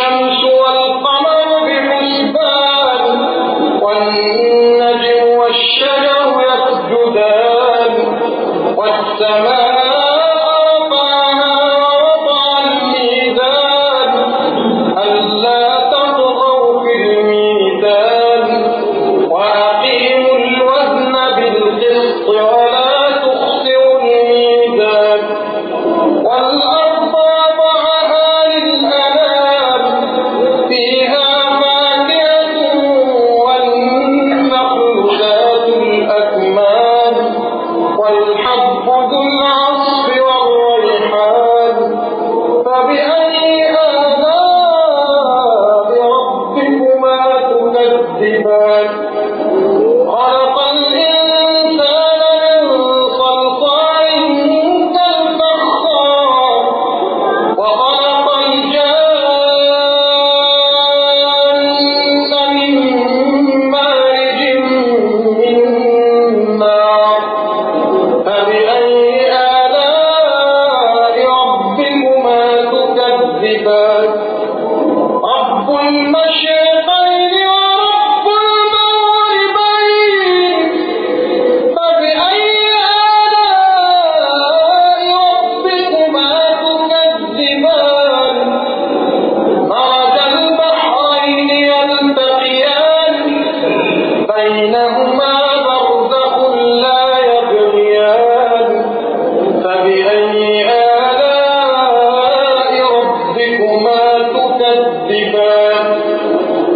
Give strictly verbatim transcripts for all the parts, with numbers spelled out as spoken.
الشمس والقمر بحسبان والنجم والشجر يسجدان والسماء رفعها ووضع الميزان ألا تطغوا في الميزان وأقيموا الوزن بالقسط ولا تخسروا الميزان والأرض وضعها للأنام فيها فاكهة والنخل ذات الأكمام والحب ذو العصف والريحان فبأي آلاء ربكما تكذبان خلق الإنسان من صلصال كالفخار وخلق الجان من مارج من نار فبأي آلاء ربكما تكذبان رب المشرقين ورب المغربين فبأي آلاء ربكما تكذبان مرج البحرين يلتقيان بينهما برزخ لا يبغيان فبأي آلاء ربكما تكذبان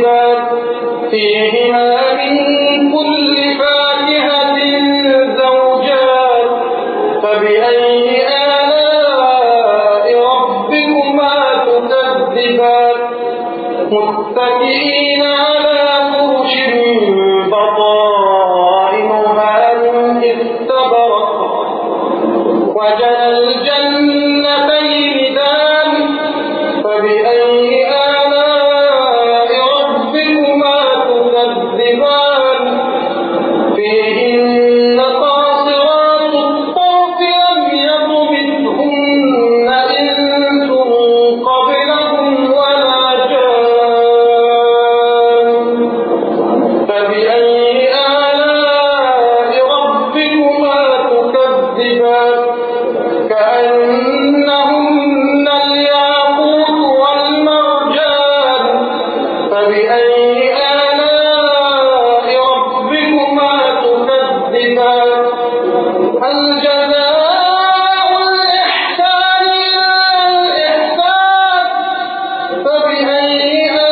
تكذبان فيهما من كل فاكهة زوجان فبأي آلاء ربكما تكذبان متكئين على فرش بطائنها من استبرق وجنى الجنتين دان فبأي آلاء ربكما تكذبان فيهن قاصرات الطرف لم يطمثهن إنس قبلهم ولا جان فبأي آلاء ربكما تكذبان كأنهن الياقوت والمرجان فبأي آلاء ربكما تكذبان هل جزاء الإحسان إلا الإحسان فبأي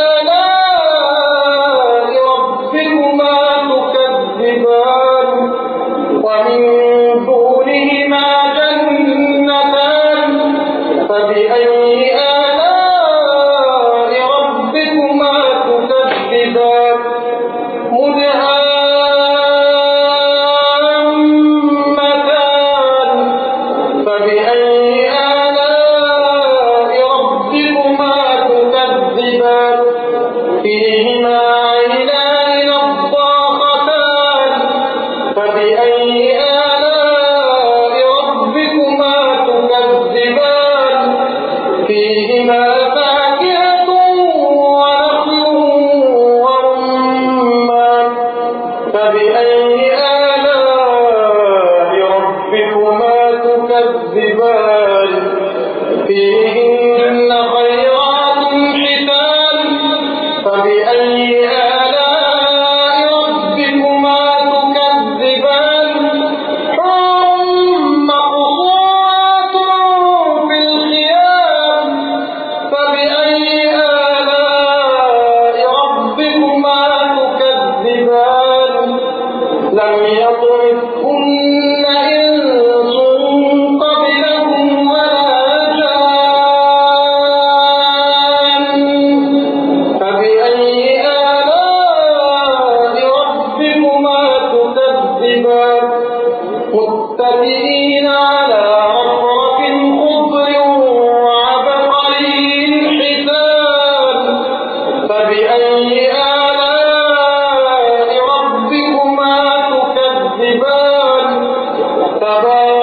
آلاء ربكما تكذبان ومن دونهما جنتان فبأي آلاء ربكما تكذبان مدهامتان فبأي آلاء ربكما تكذبان فيهما عينان نضاختان فبأي آلاء ربكما تكذبان فيهما فاكهة ونخل ورمان فبأي آلاء ربكما تكذبان فيهن خيرات حسان فبأي آلاء ربكما تكذبان حور مقصورات في الخيام فبأي آلاء ربكما تكذبان لم يطمثهن إنس قبلهم ولا جان فبأي آلاء ربكما تكذبان متكئين على رفرف خضر وعبقري حسان فبأي آلاء ربكما تكذبان تبارك